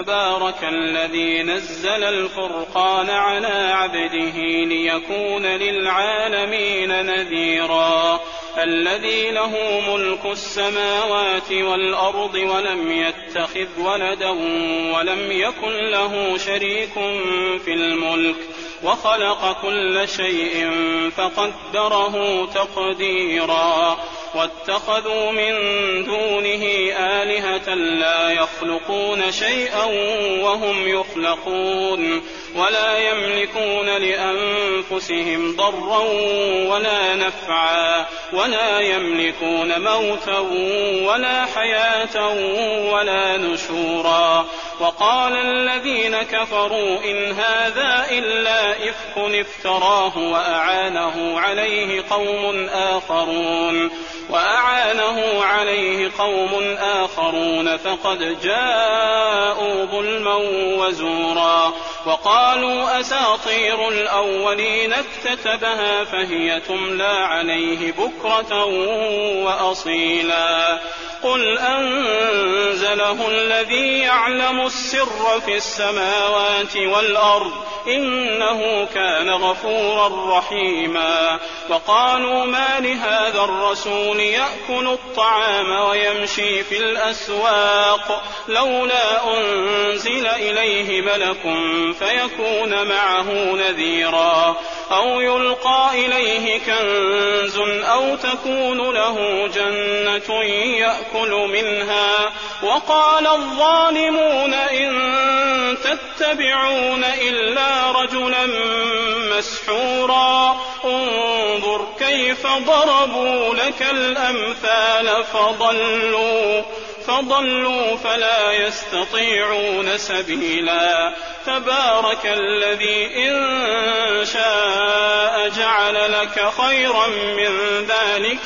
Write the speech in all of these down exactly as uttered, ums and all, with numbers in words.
تبارك الذي نزل الفرقان على عبده ليكون للعالمين نذيرا الذي له ملك السماوات والأرض ولم يتخذ ولدا ولم يكن له شريك في الملك وخلق كل شيء فقدره تقديرا واتخذوا من دونه آلهة لا يخلقون شيئا وهم يخلقون ولا يملكون لأنفسهم ضرا ولا نفعا ولا يملكون موتا ولا حياة ولا نشورا وقال الذين كفروا إن هذا إلا إفك افتراه وأعانه عليه قوم آخرون وأعانه عليه قوم آخرون فقد جاءوا ظلما وزورا وقالوا أساطير الأولين اكتتبها فهي تملى عليه بكرة وأصيلا قل أنزله الذي يعلم السر في السماوات والأرض إنه كان غفورا رحيما وقالوا ما لهذا الرسول يأكل الطعام ويمشي في الأسواق لولا أنزل إليه ملك فيكون معه نذيرا أو يلقى إليه كنز أو تكون له جنة يأكل منها وقال الظالمون إن تتبعون إلا رجلا مسحورا انظر كيف ضربوا لك الأمثال فضلوا فضلوا فلا يستطيعون سبيلا تبارك الذي إن شاء جعل لك خيرا من ذلك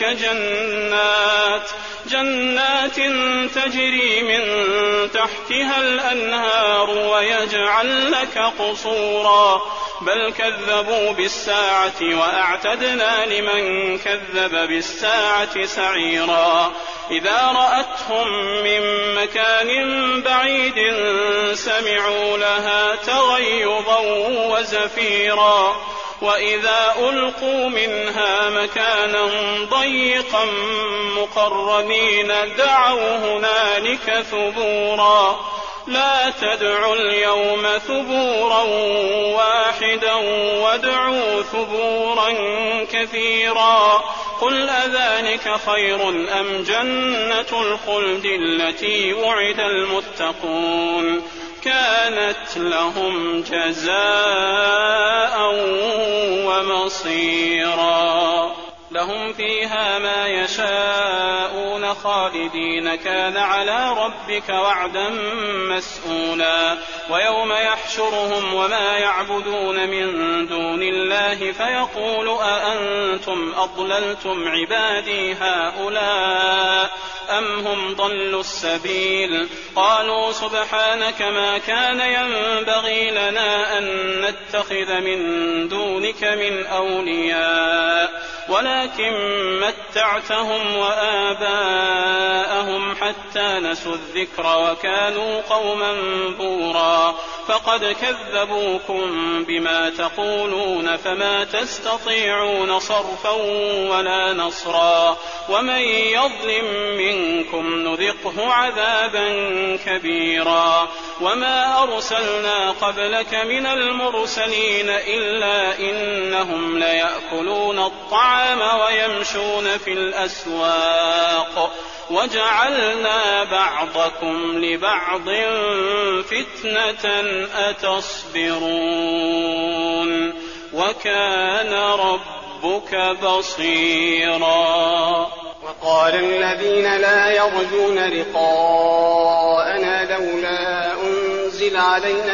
جنات جنات تجري من تحتها الأنهار ويجعل لك قصورا بل كذبوا بالساعة وأعتدنا لمن كذب بالساعة سعيرا إذا رأتهم من مكان بعيد سمعوا لها تغيظا وزفيرا وإذا ألقوا منها مكانا ضيقا مقرنين دعوا هنالك ثبورا لا تدعوا اليوم ثبورا واحدا وادعوا ثبورا كثيرا قل أذلك خير أم جنة الخلد التي وعد المتقون كانت لهم جزاء ومصيرا لهم فيها ما يشاءون خالدين كان على ربك وعدا مسئولا ويوم يحشرهم وما يعبدون من دون الله فيقول أأنتم أضللتم عبادي هؤلاء أم هم ضلوا السبيل قالوا سبحانك ما كان ينبغي لنا أن نتخذ من دونك من أولياء ولكن متعتهم وآباءهم حتى نسوا الذكر وكانوا قوما بورا فقد كذبوكم بما تقولون فما تستطيعون صرفا ولا نصرا ومن يظلم منكم نذقه عذابا كبيرا وما أرسلنا قبلك من المرسلين إلا إنهم ليأكلون الطعام ويمشون في الأسواق وجعلنا بعضكم لبعض فتنة أتصبرون وكان ربك بصيرا وقال الذين لا يرجون لقاءنا لولا أنزل علينا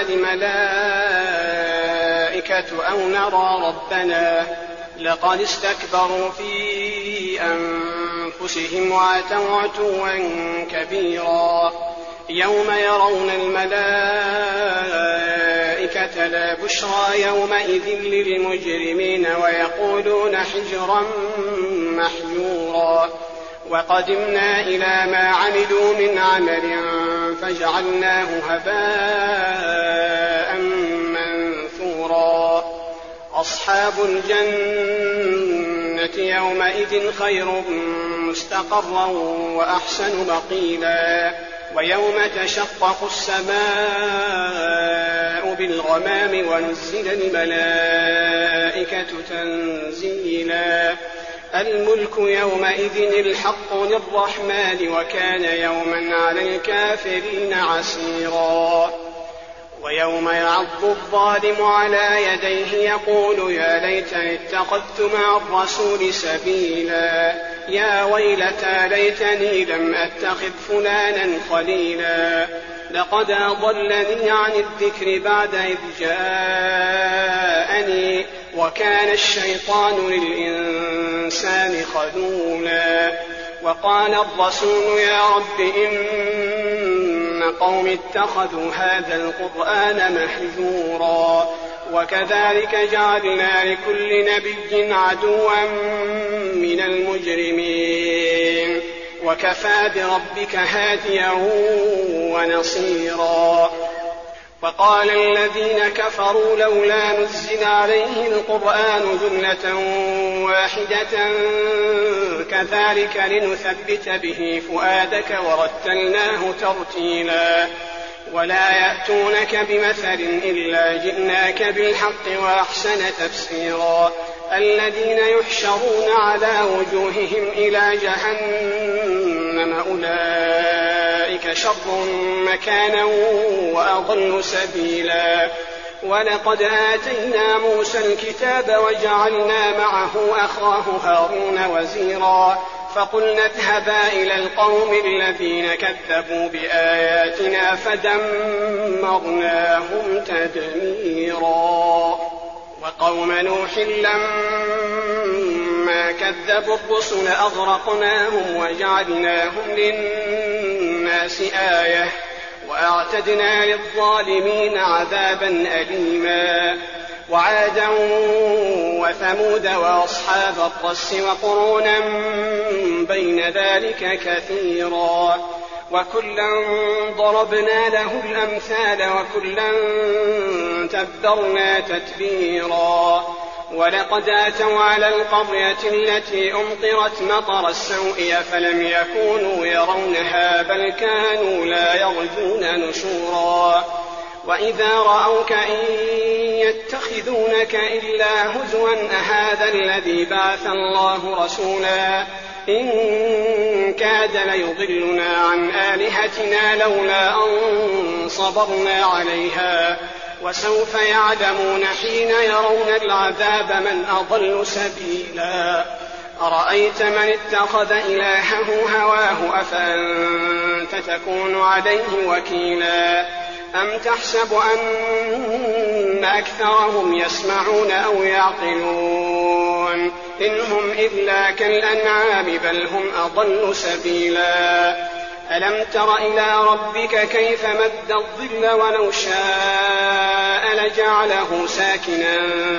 الملائكة أو نرى ربنا لقد استكبروا في أنفسهم وعتوا عتوا كبيرا يوم يرون الملائكة لا بشرى يومئذ للمجرمين ويقولون حجرا محجورا وقدمنا إلى ما عملوا من عمل فجعلناه هباء منثورا. أصحاب الجنة يومئذ خير مستقرا وأحسن مقيلا. ويوم تشقق السماء بالغمام ونزل الملائكة تنزيلا. الملك يومئذ الحق للرحمن وكان يوما على الكافرين عسيرا. ويوم يعض الظالم على يديه يقول يا ليتني اتخذت مع الرسول سبيلا. يا ويلتى ليتني لم أتخذ فلانا خليلا. لقد أضلني عن الذكر بعد إذ جاءني وكان الشيطان للإنسان خذولا. وقال الرسول يا رب إن قوم اتخذوا هذا القرآن مهجورا. وكذلك جعلنا لكل نبي عدوا من المجرمين وكفى بربك هاديا ونصيرا. وقال الذين كفروا لولا نزل عليه القرآن جملة واحدة كذلك لنثبت به فؤادك ورتلناه ترتيلا. ولا يأتونك بمثل إلا جئناك بالحق وأحسن تفسيرا. الذين يحشرون على وجوههم إلى جهنم أولئك شر مكانا وأضل سبيلا. ولقد آتينا موسى الكتاب وجعلنا معه أخاه هارون وزيرا. فقلنا اذهبا إلى القوم الذين كذبوا بآياتنا فدمرناهم تدميرا. وقوم نوح لما كذبوا الرسل أغرقناهم وجعلناهم للناس آية وأعتدنا للظالمين عذابا أليما. وعادا وثمود وأصحاب الرس وقرونا بين ذلك كثيرا. وكلا ضربنا له الأمثال وكلا تبرنا تتبيرا. ولقد آتوا على القرية التي أمطرت مطر السوء فلم يكونوا يرونها بل كانوا لا يرجون نشورا. وإذا رأوك إن يتخذونك إلا هزوا أهذا الذي بعث الله رسولا إن كاد ليضلنا عن آلهتنا لولا أن صبرنا عليها. وسوف يعلمون حين يرون العذاب من أضل سبيلا. أرأيت من اتخذ إلهه هواه أفأنت تكون عليه وكيلا. أم تحسب أن أكثرهم يسمعون أو يعقلون إن هم إلا كالأنعام بل هم أضل سبيلا. ألم تر إلى ربك كيف مد الظل ولو شاء لجعله ساكنا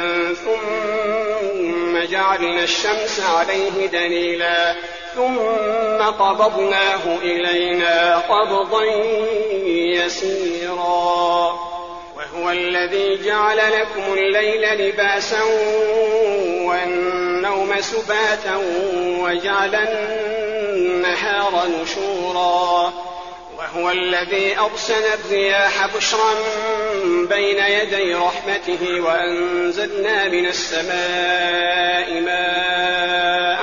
ثم جعلنا الشمس عليه دليلا ثم قبضناه إلينا قبضا يسيرا. وهو الذي جعل لكم الليل لباسا والنوم سباتا وجعل النهار نشورا. وهو الذي أرسل الرياح بشرا بين يدي رحمته وأنزلنا من السماء ماء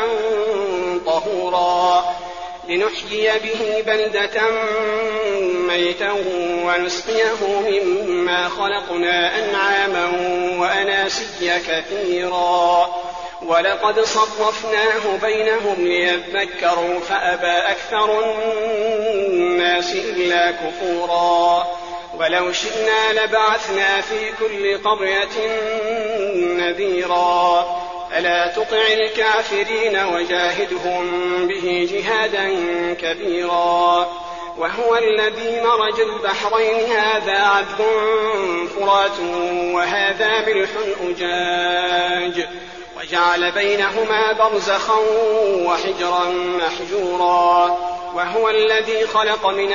طهورا لنحيي به بلدة ميتا ونسقيه مما خلقنا أنعاما وأناسيا كثيرا. ولقد صرفناه بينهم ليذكروا فأبى أكثر الناس إلا كفورا. ولو شئنا لبعثنا في كل قرية نذيرا. ألا تطع الكافرين وجاهدهم به جهادا كبيرا. وهو الذي مرج البحرين هذا عذب فرات وهذا ملح أجاج وجعل بينهما برزخا وحجرا محجورا. وهو الذي خلق من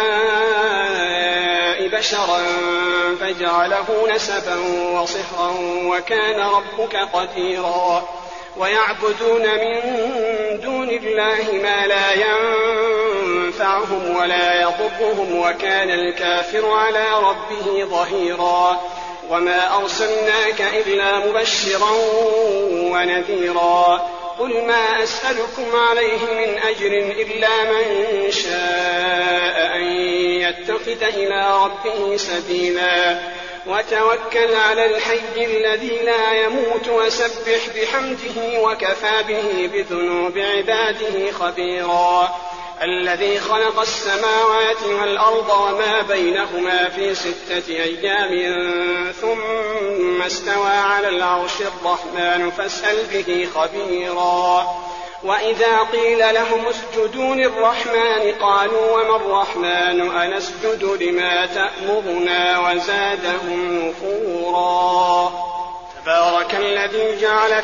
الماء بشرا فجعله نسبا وصهرا وكان ربك قديرا ويعبدون من دون الله ما لا ينفعهم ولا يضرهم وكان الكافر على ربه ظهيرا وما أرسلناك إلا مبشرا ونذيرا قل ما أسألكم عليه من أجر إلا من شاء أن يتخذ إلى ربه سبيلا وتوكل على الحي الذي لا يموت وسبح بحمده وكفى به بذنوب عباده خبيرا الذي خلق السماوات والأرض وما بينهما في ستة أيام ثم استوى على العرش الرحمن فاسأل به خبيرا وإذا قيل لهم اسجدوا للرحمن قالوا وما الرحمن أنسجد لما تأمرنا وزادهم نفورا تبارك الذي جعل في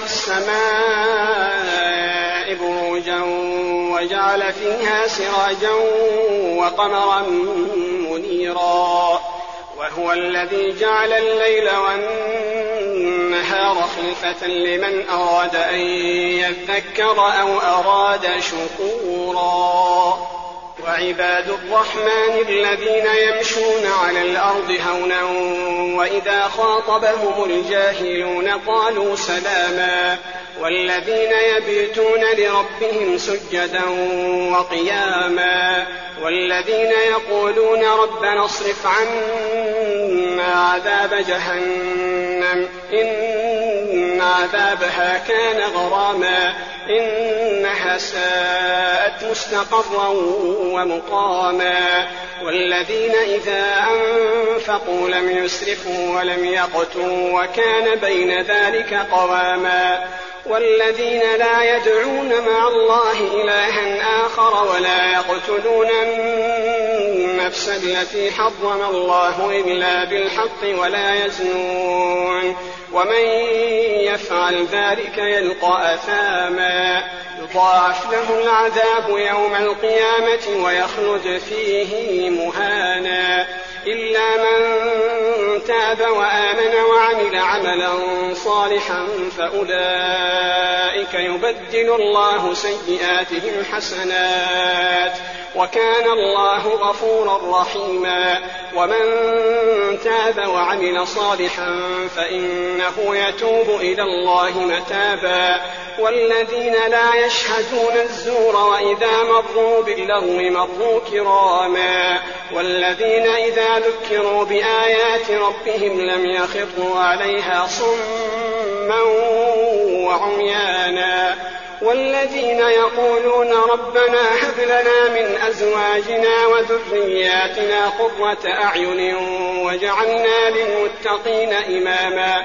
السماء بروجا وجعل فيها سراجا وقمرا منيرا وهو الذي جعل الليل والنهار خلفة لمن أراد أن يذكر أو أراد شكورا وعباد الرحمن الذين يمشون على الأرض هونا وإذا خاطبهم الجاهلون قالوا سلاما والذين يبيتون لربهم سجدا وقياما والذين يقولون ربنا اصرف عنا عذاب جهنم إن عذابها كان غراما إنها ساءت مستقرا ومقاما والذين إذا أنفقوا لم يسرفوا ولم يقتروا وكان بين ذلك قواما والذين لا يدعون مع الله إلها آخر ولا يقتلون النفس التي حرم الله إلا بالحق ولا يزنون ومن يفعل ذلك يلقى أثاما يضاعف له العذاب يوم القيامة ويخلد فيه مهانا إلا من تاب وآمن وعمل عملا صالحا فأولئك يبدل الله سيئاتهم حسنات وكان الله غفورا رحيما ومن تاب وعمل صالحا فإنه يتوب إلى الله متابا والذين لا يشهدون الزور وإذا مروا باللغو مروا كراما والذين إذا ذكروا بآيات ربهم لم يخروا عليها صما وعميانا والذين يقولون ربنا هب لنا من أزواجنا وذرياتنا قرة أعين واجعلنا للمتقين إماما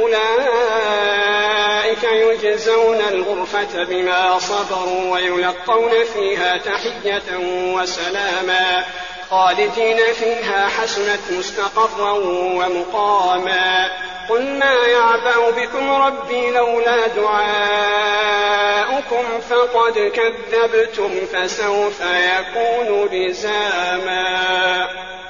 أولئك يجزون الغرفة بما صبروا ويلقون فيها تحية وسلاما خالدين فيها حسنت مستقرا ومقاما قل ما يعبأ بكم ربي لولا دعاؤكم فقد كذبتم فسوف يكون لزاما.